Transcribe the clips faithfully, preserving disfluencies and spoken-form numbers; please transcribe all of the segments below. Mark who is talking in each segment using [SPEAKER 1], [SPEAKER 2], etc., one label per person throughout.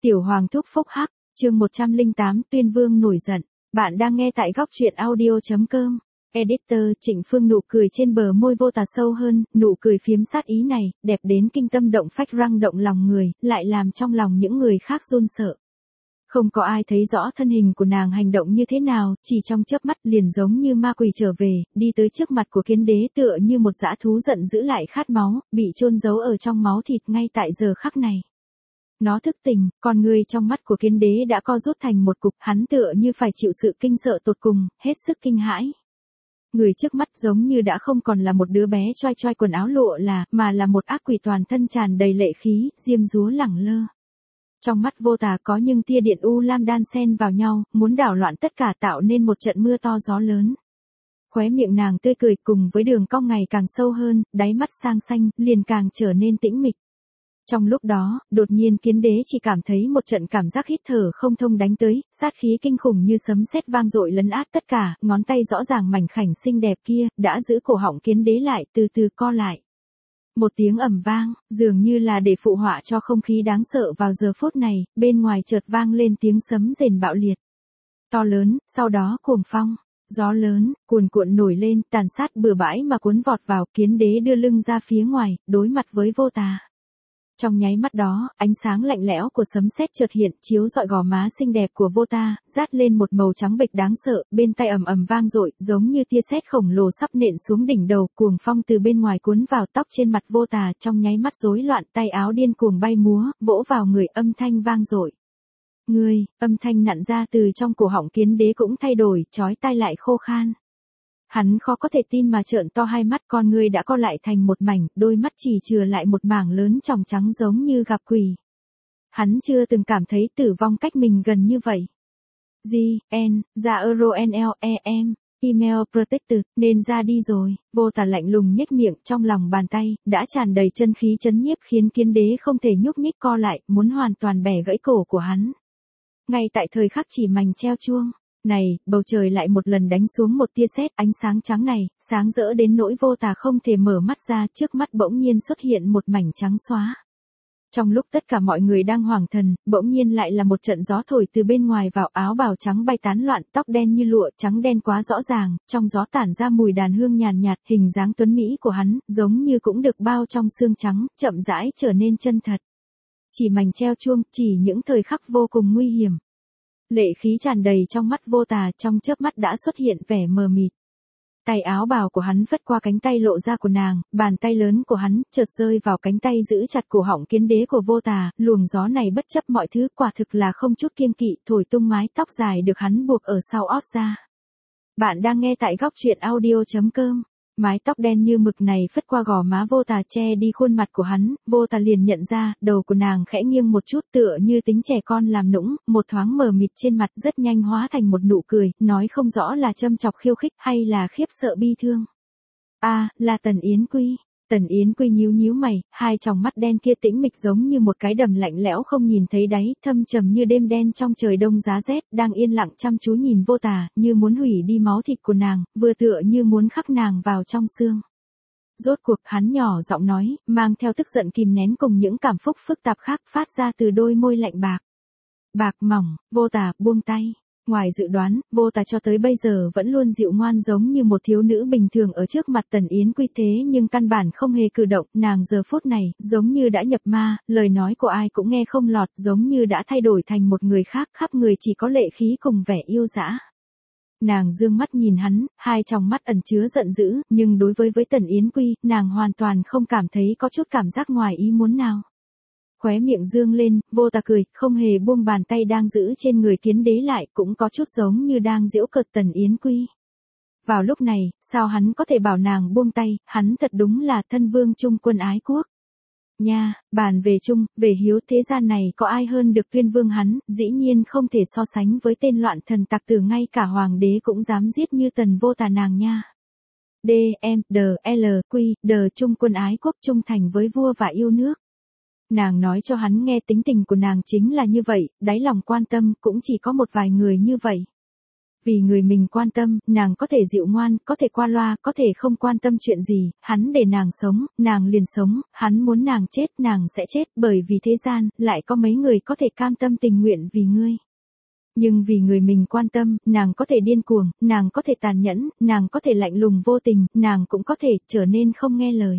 [SPEAKER 1] Tiểu Hoàng thúc phúc hắc, chương một trăm lẻ tám Tuyên Vương nổi giận. Bạn đang nghe tại góc truyện audio chấm com. Editor Trịnh Phương nụ cười trên bờ môi vô tà sâu hơn, nụ cười phiếm sát ý này, đẹp đến kinh tâm động phách răng động lòng người, lại làm trong lòng những người khác run sợ. Không có ai thấy rõ thân hình của nàng hành động như thế nào, chỉ trong chớp mắt liền giống như ma quỷ trở về, đi tới trước mặt của Kiến Đế tựa như một dã thú giận dữ lại khát máu, bị chôn giấu ở trong máu thịt ngay tại giờ khắc này. Nó thức tỉnh, con người trong mắt của Kiến Đế đã co rút thành một cục, hắn tựa như phải chịu sự kinh sợ tột cùng, hết sức kinh hãi. Người trước mắt giống như đã không còn là một đứa bé choai choai quần áo lụa là, mà là một ác quỷ toàn thân tràn đầy lệ khí, diêm dúa lẳng lơ. Trong mắt vô tà có những tia điện u lam đan xen vào nhau, muốn đảo loạn tất cả tạo nên một trận mưa to gió lớn. Khóe miệng nàng tươi cười cùng với đường cong ngày càng sâu hơn, đáy mắt sang xanh, liền càng trở nên tĩnh mịch. Trong lúc đó, đột nhiên Kiến Đế chỉ cảm thấy một trận cảm giác hít thở không thông đánh tới, sát khí kinh khủng như sấm sét vang dội lấn át tất cả, ngón tay rõ ràng mảnh khảnh xinh đẹp kia, đã giữ cổ họng Kiến Đế lại, từ từ co lại. Một tiếng ầm vang, dường như là để phụ họa cho không khí đáng sợ vào giờ phút này, bên ngoài chợt vang lên tiếng sấm rền bạo liệt. To lớn, sau đó cuồng phong, gió lớn, cuồn cuộn nổi lên, tàn sát bừa bãi mà cuốn vọt vào, Kiến Đế đưa lưng ra phía ngoài, đối mặt với vô tà. Trong nháy mắt đó, ánh sáng lạnh lẽo của sấm sét chợt hiện, chiếu rọi gò má xinh đẹp của vô tà, rát lên một màu trắng bệch đáng sợ, bên tai ầm ầm vang dội, giống như tia sét khổng lồ sắp nện xuống đỉnh đầu, cuồng phong từ bên ngoài cuốn vào tóc trên mặt vô tà, trong nháy mắt rối loạn, tay áo điên cuồng bay múa, vỗ vào người, âm thanh vang dội. Ngươi, âm thanh nặn ra từ trong cổ họng Kiến Đế cũng thay đổi, chói tai lại khô khan. Hắn khó có thể tin mà trợn to hai mắt, con người đã co lại thành một mảnh, đôi mắt chỉ chừa lại một mảng lớn tròng trắng giống như gặp quỷ. Hắn chưa từng cảm thấy tử vong cách mình gần như vậy. G, N, ra Euro N L, E M, Email Protected, nên ra đi rồi, vô tà lạnh lùng nhếch miệng, trong lòng bàn tay, đã tràn đầy chân khí chấn nhiếp khiến Kiến Đế không thể nhúc nhích co lại, muốn hoàn toàn bẻ gãy cổ của hắn. Ngay tại thời khắc chỉ mảnh treo chuông. Này, bầu trời lại một lần đánh xuống một tia sét, ánh sáng trắng này, sáng rỡ đến nỗi vô tà không thể mở mắt ra, trước mắt bỗng nhiên xuất hiện một mảnh trắng xóa. Trong lúc tất cả mọi người đang hoảng thần, bỗng nhiên lại là một trận gió thổi từ bên ngoài vào, áo bào trắng bay tán loạn, tóc đen như lụa, trắng đen quá rõ ràng, trong gió tản ra mùi đàn hương nhàn nhạt, hình dáng tuấn mỹ của hắn, giống như cũng được bao trong xương trắng, chậm rãi trở nên chân thật. Chỉ mảnh treo chuông, chỉ những thời khắc vô cùng nguy hiểm. Lệ khí tràn đầy trong mắt vô tà, trong chớp mắt đã xuất hiện vẻ mờ mịt. Tay áo bào của hắn phất qua cánh tay lộ ra của nàng, bàn tay lớn của hắn chợt rơi vào cánh tay giữ chặt cổ họng Kiến Đế của vô tà, luồng gió này bất chấp mọi thứ, quả thực là không chút kiêng kỵ, thổi tung mái tóc dài được hắn buộc ở sau ót ra. Bạn đang nghe tại góc truyện audio chấm com. Mái tóc đen như mực này phất qua gò má vô tà che đi khuôn mặt của hắn, vô tà liền nhận ra, đầu của nàng khẽ nghiêng một chút tựa như tính trẻ con làm nũng, một thoáng mờ mịt trên mặt rất nhanh hóa thành một nụ cười, nói không rõ là châm chọc khiêu khích hay là khiếp sợ bi thương. A, à, là Tần Yến Quy. Tần Yến Quy nhíu nhíu mày, hai tròng mắt đen kia tĩnh mịch giống như một cái đầm lạnh lẽo không nhìn thấy đáy, thâm trầm như đêm đen trong trời đông giá rét, đang yên lặng chăm chú nhìn vô tà, như muốn hủy đi máu thịt của nàng, vừa tựa như muốn khắc nàng vào trong xương. Rốt cuộc hắn nhỏ giọng nói, mang theo tức giận kìm nén cùng những cảm xúc phức tạp khác phát ra từ đôi môi lạnh bạc. Bạc mỏng, vô tà buông tay. Ngoài dự đoán, vô tà cho tới bây giờ vẫn luôn dịu ngoan giống như một thiếu nữ bình thường ở trước mặt Tần Yến Quy thế nhưng căn bản không hề cử động, nàng giờ phút này, giống như đã nhập ma, lời nói của ai cũng nghe không lọt, giống như đã thay đổi thành một người khác, khắp người chỉ có lệ khí cùng vẻ yêu dã. Nàng dương mắt nhìn hắn, hai tròng mắt ẩn chứa giận dữ, nhưng đối với với Tần Yến Quy, nàng hoàn toàn không cảm thấy có chút cảm giác ngoài ý muốn nào. Khóe miệng dương lên, vô tà cười, không hề buông bàn tay đang giữ trên người Kiến Đế lại, cũng có chút giống như đang giễu cợt Tần Yến Quy. Vào lúc này, sao hắn có thể bảo nàng buông tay, hắn thật đúng là thân vương trung quân ái quốc. Nha, bàn về chung, về hiếu thế gian này có ai hơn được Tuyên Vương hắn, dĩ nhiên không thể so sánh với tên loạn thần tặc tử ngay cả hoàng đế cũng dám giết như Tần vô tà nàng nha. D, M, D, L, Q, D trung quân ái quốc trung thành với vua và yêu nước. Nàng nói cho hắn nghe tính tình của nàng chính là như vậy, đáy lòng quan tâm cũng chỉ có một vài người như vậy. Vì người mình quan tâm, nàng có thể dịu ngoan, có thể qua loa, có thể không quan tâm chuyện gì, hắn để nàng sống, nàng liền sống, hắn muốn nàng chết, nàng sẽ chết, bởi vì thế gian, lại có mấy người có thể cam tâm tình nguyện vì ngươi. Nhưng vì người mình quan tâm, nàng có thể điên cuồng, nàng có thể tàn nhẫn, nàng có thể lạnh lùng vô tình, nàng cũng có thể trở nên không nghe lời.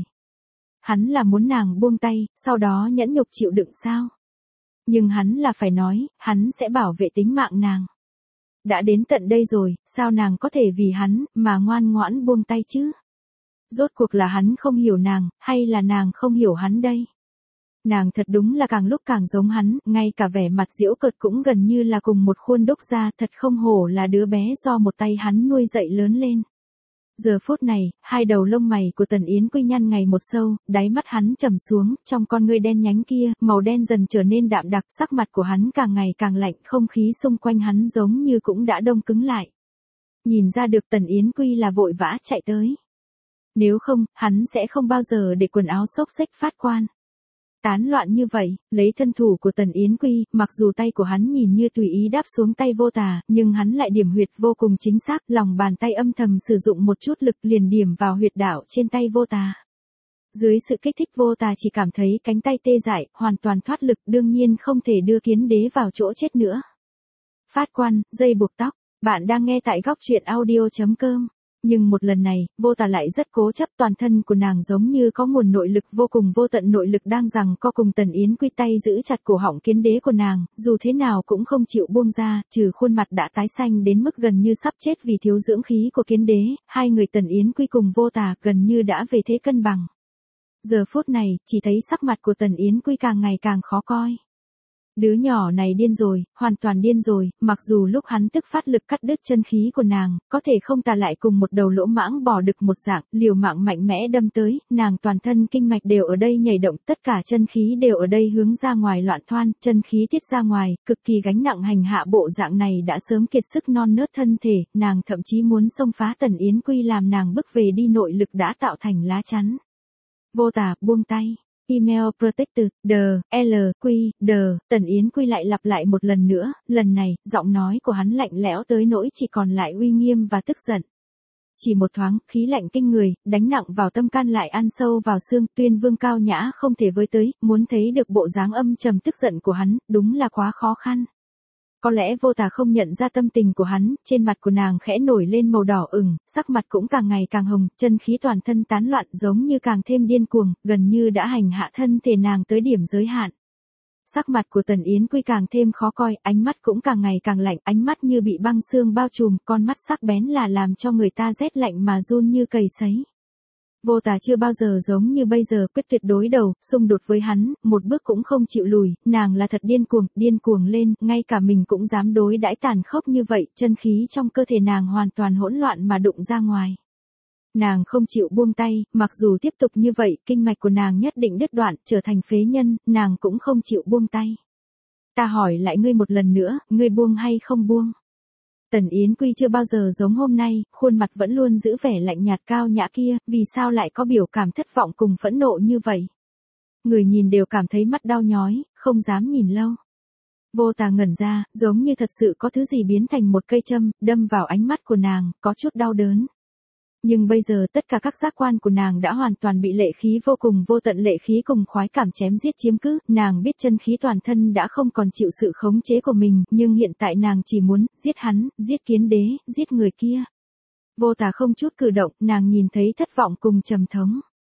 [SPEAKER 1] Hắn là muốn nàng buông tay, sau đó nhẫn nhục chịu đựng sao? Nhưng hắn là phải nói, hắn sẽ bảo vệ tính mạng nàng. Đã đến tận đây rồi, sao nàng có thể vì hắn, mà ngoan ngoãn buông tay chứ? Rốt cuộc là hắn không hiểu nàng, hay là nàng không hiểu hắn đây? Nàng thật đúng là càng lúc càng giống hắn, ngay cả vẻ mặt giễu cợt cũng gần như là cùng một khuôn đúc ra, thật không hổ là đứa bé do một tay hắn nuôi dạy lớn lên. Giờ phút này, hai đầu lông mày của Tần Yến Quy nhăn ngày một sâu, đáy mắt hắn trầm xuống, trong con ngươi đen nhánh kia, màu đen dần trở nên đạm đặc, sắc mặt của hắn càng ngày càng lạnh, không khí xung quanh hắn giống như cũng đã đông cứng lại. Nhìn ra được Tần Yến Quy là vội vã chạy tới. Nếu không, hắn sẽ không bao giờ để quần áo xốc xếch phát quan. Tán loạn như vậy, lấy thân thủ của Tần Yến Quy, mặc dù tay của hắn nhìn như tùy ý đáp xuống tay Vô Tà, nhưng hắn lại điểm huyệt vô cùng chính xác, lòng bàn tay âm thầm sử dụng một chút lực liền điểm vào huyệt đạo trên tay Vô Tà. Dưới sự kích thích Vô Tà chỉ cảm thấy cánh tay tê dại, hoàn toàn thoát lực, đương nhiên không thể đưa Kiến Đế vào chỗ chết nữa. Phát quan, dây buộc tóc, bạn đang nghe tại góc truyện audio chấm com. Nhưng một lần này, Vô Tà lại rất cố chấp, toàn thân của nàng giống như có nguồn nội lực vô cùng vô tận nội lực đang giằng co cùng Tần Yến Quy tay giữ chặt cổ họng Kiến Đế của nàng, dù thế nào cũng không chịu buông ra, trừ khuôn mặt đã tái xanh đến mức gần như sắp chết vì thiếu dưỡng khí của Kiến Đế, hai người Tần Yến Quy cùng Vô Tà gần như đã về thế cân bằng. Giờ phút này, chỉ thấy sắc mặt của Tần Yến Quy càng ngày càng khó coi. Đứa nhỏ này điên rồi, hoàn toàn điên rồi, mặc dù lúc hắn tức phát lực cắt đứt chân khí của nàng, có thể không tà lại cùng một đầu lỗ mãng bò đực một dạng, liều mạng mạnh mẽ đâm tới, nàng toàn thân kinh mạch đều ở đây nhảy động, tất cả chân khí đều ở đây hướng ra ngoài loạn thoan, chân khí tiết ra ngoài, cực kỳ gánh nặng hành hạ bộ dạng này đã sớm kiệt sức non nớt thân thể, nàng thậm chí muốn xông phá Tần Yến Quy làm nàng bước về đi nội lực đã tạo thành lá chắn. Vô Tà, buông tay. Email protected, the, L, Q, the, Tần Yến Quy lại lặp lại một lần nữa, lần này, giọng nói của hắn lạnh lẽo tới nỗi chỉ còn lại uy nghiêm và tức giận. Chỉ một thoáng, khí lạnh kinh người, đánh nặng vào tâm can lại ăn sâu vào xương, Tuyên Vương cao nhã không thể với tới, muốn thấy được bộ dáng âm trầm tức giận của hắn, đúng là quá khó khăn. Có lẽ Vô Tà không nhận ra tâm tình của hắn, trên mặt của nàng khẽ nổi lên màu đỏ ửng, sắc mặt cũng càng ngày càng hồng, chân khí toàn thân tán loạn giống như càng thêm điên cuồng, gần như đã hành hạ thân thể nàng tới điểm giới hạn. Sắc mặt của Tần Yến Quy càng thêm khó coi, ánh mắt cũng càng ngày càng lạnh, ánh mắt như bị băng xương bao trùm, con mắt sắc bén là làm cho người ta rét lạnh mà run như cầy sấy. Vô Tà chưa bao giờ giống như bây giờ quyết tuyệt đối đầu, xung đột với hắn, một bước cũng không chịu lùi, nàng là thật điên cuồng, điên cuồng lên, ngay cả mình cũng dám đối đãi tàn khốc như vậy, chân khí trong cơ thể nàng hoàn toàn hỗn loạn mà đụng ra ngoài. Nàng không chịu buông tay, mặc dù tiếp tục như vậy, kinh mạch của nàng nhất định đứt đoạn, trở thành phế nhân, nàng cũng không chịu buông tay. Ta hỏi lại ngươi một lần nữa, ngươi buông hay không buông? Tần Yến Quy chưa bao giờ giống hôm nay, khuôn mặt vẫn luôn giữ vẻ lạnh nhạt cao nhã kia, vì sao lại có biểu cảm thất vọng cùng phẫn nộ như vậy? Người nhìn đều cảm thấy mắt đau nhói, không dám nhìn lâu. Vô Tà ngẩn ra, giống như thật sự có thứ gì biến thành một cây châm, đâm vào ánh mắt của nàng, có chút đau đớn. Nhưng bây giờ tất cả các giác quan của nàng đã hoàn toàn bị lệ khí vô cùng vô tận lệ khí cùng khoái cảm chém giết chiếm cứ, nàng biết chân khí toàn thân đã không còn chịu sự khống chế của mình, nhưng hiện tại nàng chỉ muốn, giết hắn, giết Kiến Đế, giết người kia. Vô Tà không chút cử động, nàng nhìn thấy thất vọng cùng trầm thống.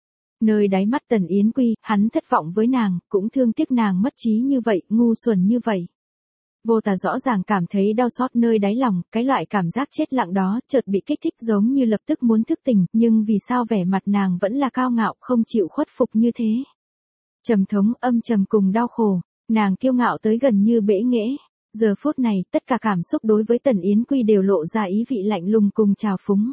[SPEAKER 1] Nơi đáy mắt Tần Yến Quy, hắn thất vọng với nàng, cũng thương tiếc nàng mất trí như vậy, ngu xuẩn như vậy. Vô Tà rõ ràng cảm thấy đau xót nơi đáy lòng, cái loại cảm giác chết lặng đó, chợt bị kích thích giống như lập tức muốn thức tỉnh, nhưng vì sao vẻ mặt nàng vẫn là cao ngạo, không chịu khuất phục như thế. Trầm thống, âm trầm cùng đau khổ, nàng kiêu ngạo tới gần như bẽ nghễ. Giờ phút này, tất cả cảm xúc đối với Tần Yến Quy đều lộ ra ý vị lạnh lùng cùng trào phúng.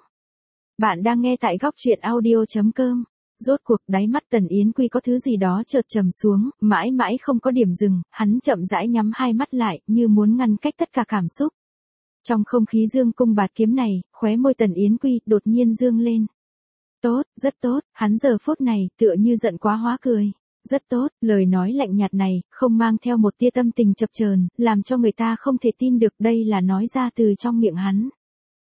[SPEAKER 1] Bạn đang nghe tại góc truyện audio chấm com. Rốt cuộc đáy mắt Tần Yến Quy có thứ gì đó chợt trầm xuống, mãi mãi không có điểm dừng, hắn chậm rãi nhắm hai mắt lại, như muốn ngăn cách tất cả cảm xúc. Trong không khí dương cung bạt kiếm này, khóe môi Tần Yến Quy đột nhiên dương lên. Tốt, rất tốt, hắn giờ phút này tựa như giận quá hóa cười. Rất tốt, lời nói lạnh nhạt này, không mang theo một tia tâm tình chập chờn, làm cho người ta không thể tin được đây là nói ra từ trong miệng hắn.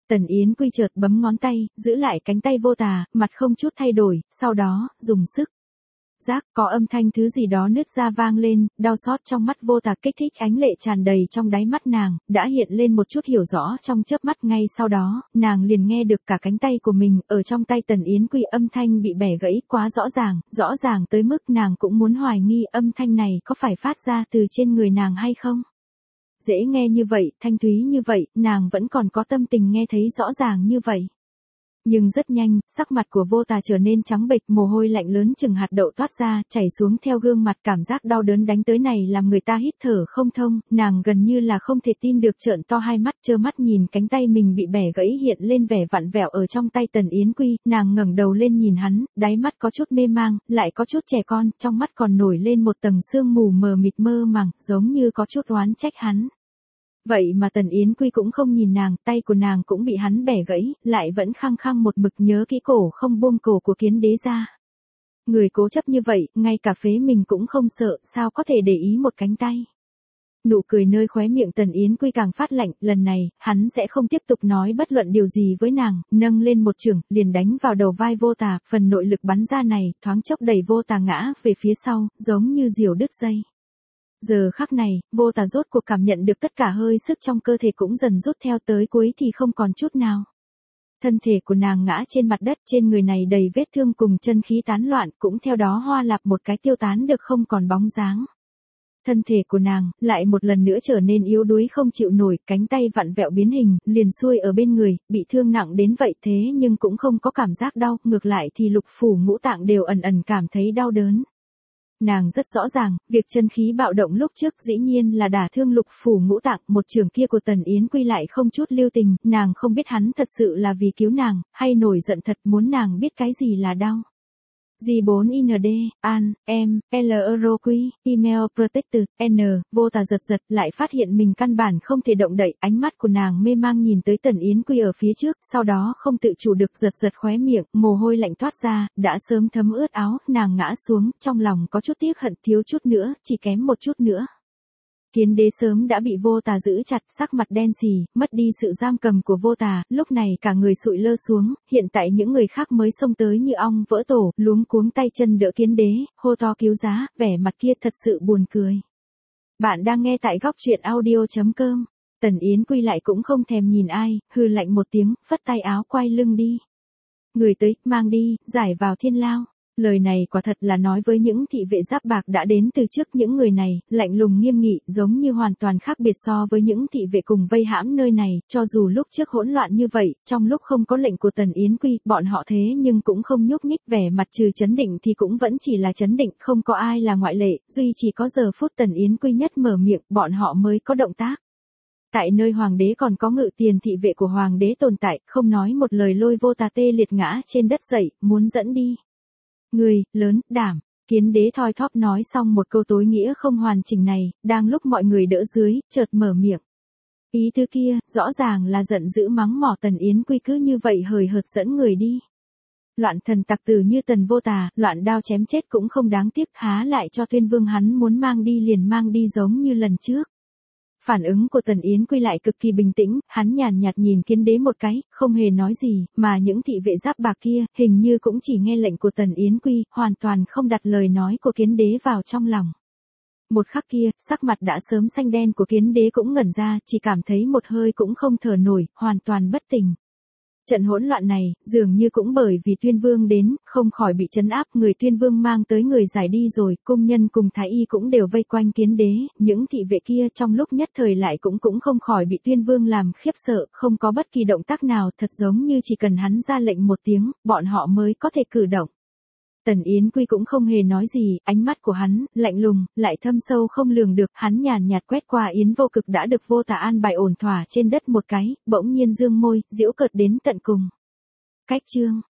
[SPEAKER 1] Tần Yến Quy chợt bấm ngón tay, giữ lại cánh tay Vô Tà, mặt không chút thay đổi, sau đó, dùng sức. Rác, có âm thanh thứ gì đó nứt ra vang lên, đau xót trong mắt Vô Tà kích thích ánh lệ tràn đầy trong đáy mắt nàng, đã hiện lên một chút hiểu rõ trong chớp mắt. Ngay sau đó, nàng liền nghe được cả cánh tay của mình, ở trong tay Tần Yến Quy âm thanh bị bẻ gãy quá rõ ràng, rõ ràng tới mức nàng cũng muốn hoài nghi âm thanh này có phải phát ra từ trên người nàng hay không. Dễ nghe như vậy, thanh thúy như vậy, nàng vẫn còn có tâm tình nghe thấy rõ ràng như vậy. Nhưng rất nhanh, sắc mặt của Vô Tà trở nên trắng bệch, mồ hôi lạnh lớn chừng hạt đậu toát ra, chảy xuống theo gương mặt, cảm giác đau đớn đánh tới này làm người ta hít thở không thông, nàng gần như là không thể tin được trợn to hai mắt, trơ mắt nhìn cánh tay mình bị bẻ gãy hiện lên vẻ vặn vẹo ở trong tay Tần Yến Quy, nàng ngẩng đầu lên nhìn hắn, đáy mắt có chút mê mang, lại có chút trẻ con, trong mắt còn nổi lên một tầng sương mù mờ mịt mơ màng, giống như có chút oán trách hắn. Vậy mà Tần Yến Quy cũng không nhìn nàng, tay của nàng cũng bị hắn bẻ gãy, lại vẫn khăng khăng một mực nhớ kỹ cổ không buông cổ của Kiến Đế ra. Người cố chấp như vậy, ngay cả phế mình cũng không sợ, sao có thể để ý một cánh tay. Nụ cười nơi khóe miệng Tần Yến Quy càng phát lạnh, lần này, hắn sẽ không tiếp tục nói bất luận điều gì với nàng, nâng lên một chưởng, liền đánh vào đầu vai Vô Tà, phần nội lực bắn ra này, thoáng chốc đẩy Vô Tà ngã về phía sau, giống như diều đứt dây. Giờ khắc này, Vô Tà rốt cuộc cảm nhận được tất cả hơi sức trong cơ thể cũng dần rút theo, tới cuối thì không còn chút nào. Thân thể của nàng ngã trên mặt đất, trên người này đầy vết thương cùng chân khí tán loạn, cũng theo đó hoa lạp một cái tiêu tán được không còn bóng dáng. Thân thể của nàng, lại một lần nữa trở nên yếu đuối không chịu nổi, cánh tay vặn vẹo biến hình, liền xuôi ở bên người, bị thương nặng đến vậy thế nhưng cũng không có cảm giác đau, ngược lại thì lục phủ ngũ tạng đều ẩn ẩn cảm thấy đau đớn. Nàng rất rõ ràng, việc chân khí bạo động lúc trước dĩ nhiên là đả thương lục phủ ngũ tạng, một trường kia của Tần Yến Quy lại không chút lưu tình, nàng không biết hắn thật sự là vì cứu nàng, hay nổi giận thật muốn nàng biết cái gì là đau. G bốn I N D, An, M, L Euro Q, Email Protected, N, Vô Tà giật giật, lại phát hiện mình căn bản không thể động đậy, ánh mắt của nàng mê mang nhìn tới Tần Yến Quy ở phía trước, sau đó không tự chủ được giật giật khóe miệng, mồ hôi lạnh toát ra, đã sớm thấm ướt áo, nàng ngã xuống, trong lòng có chút tiếc hận, thiếu chút nữa, chỉ kém một chút nữa. Kiến Đế sớm đã bị Vô Tà giữ chặt, sắc mặt đen xì, mất đi sự giam cầm của Vô Tà, lúc này cả người sụi lơ xuống, hiện tại những người khác mới xông tới như ong vỡ tổ, luống cuống tay chân đỡ Kiến Đế, hô to cứu giá, vẻ mặt kia thật sự buồn cười. Bạn đang nghe tại góc truyện audio chấm com. Tần Yến Quy lại cũng không thèm nhìn ai, hừ lạnh một tiếng, phất tay áo quay lưng đi. Người tới, mang đi, giải vào thiên lao. Lời này quả thật là nói với những thị vệ giáp bạc đã đến từ trước, những người này, lạnh lùng nghiêm nghị, giống như hoàn toàn khác biệt so với những thị vệ cùng vây hãm nơi này, cho dù lúc trước hỗn loạn như vậy, trong lúc không có lệnh của Tần Yến Quy, bọn họ thế nhưng cũng không nhúc nhích, vẻ mặt trừ chấn định thì cũng vẫn chỉ là chấn định, không có ai là ngoại lệ, duy chỉ có giờ phút Tần Yến Quy nhất mở miệng, bọn họ mới có động tác. Tại nơi hoàng đế còn có ngự tiền thị vệ của hoàng đế tồn tại, không nói một lời lôi Vô Tà tê liệt ngã trên đất dậy, muốn dẫn đi. Người, lớn, đảm, Kiến Đế thoi thóp nói xong một câu tối nghĩa không hoàn chỉnh này, đang lúc mọi người đỡ dưới, chợt mở miệng. Ý thứ kia, rõ ràng là giận dữ mắng mỏ Tần Yến Quy cứ như vậy hời hợt dẫn người đi. Loạn thần tặc tử như Tần Vô Tà, loạn đao chém chết cũng không đáng tiếc, há lại cho Tuyên Vương hắn muốn mang đi liền mang đi giống như lần trước. Phản ứng của Tần Yến Quy lại cực kỳ bình tĩnh, hắn nhàn nhạt nhìn Kiến Đế một cái, không hề nói gì, mà những thị vệ giáp bạc kia, hình như cũng chỉ nghe lệnh của Tần Yến Quy, hoàn toàn không đặt lời nói của Kiến Đế vào trong lòng. Một khắc kia, sắc mặt đã sớm xanh đen của Kiến Đế cũng ngẩn ra, chỉ cảm thấy một hơi cũng không thở nổi, hoàn toàn bất tỉnh. Trận hỗn loạn này, dường như cũng bởi vì Tuyên Vương đến, không khỏi bị trấn áp, người Tuyên Vương mang tới người giải đi rồi, cung nhân cùng thái y cũng đều vây quanh Kiến Đế, những thị vệ kia trong lúc nhất thời lại cũng cũng không khỏi bị Tuyên Vương làm khiếp sợ, không có bất kỳ động tác nào, thật giống như chỉ cần hắn ra lệnh một tiếng, bọn họ mới có thể cử động. Tần Yến Quy cũng không hề nói gì, ánh mắt của hắn, lạnh lùng, lại thâm sâu không lường được, hắn nhàn nhạt quét qua Yến Vô Cực đã được Vô Tà an bài ổn thỏa trên đất một cái, bỗng nhiên dương môi, giễu cợt đến tận cùng. Cách chương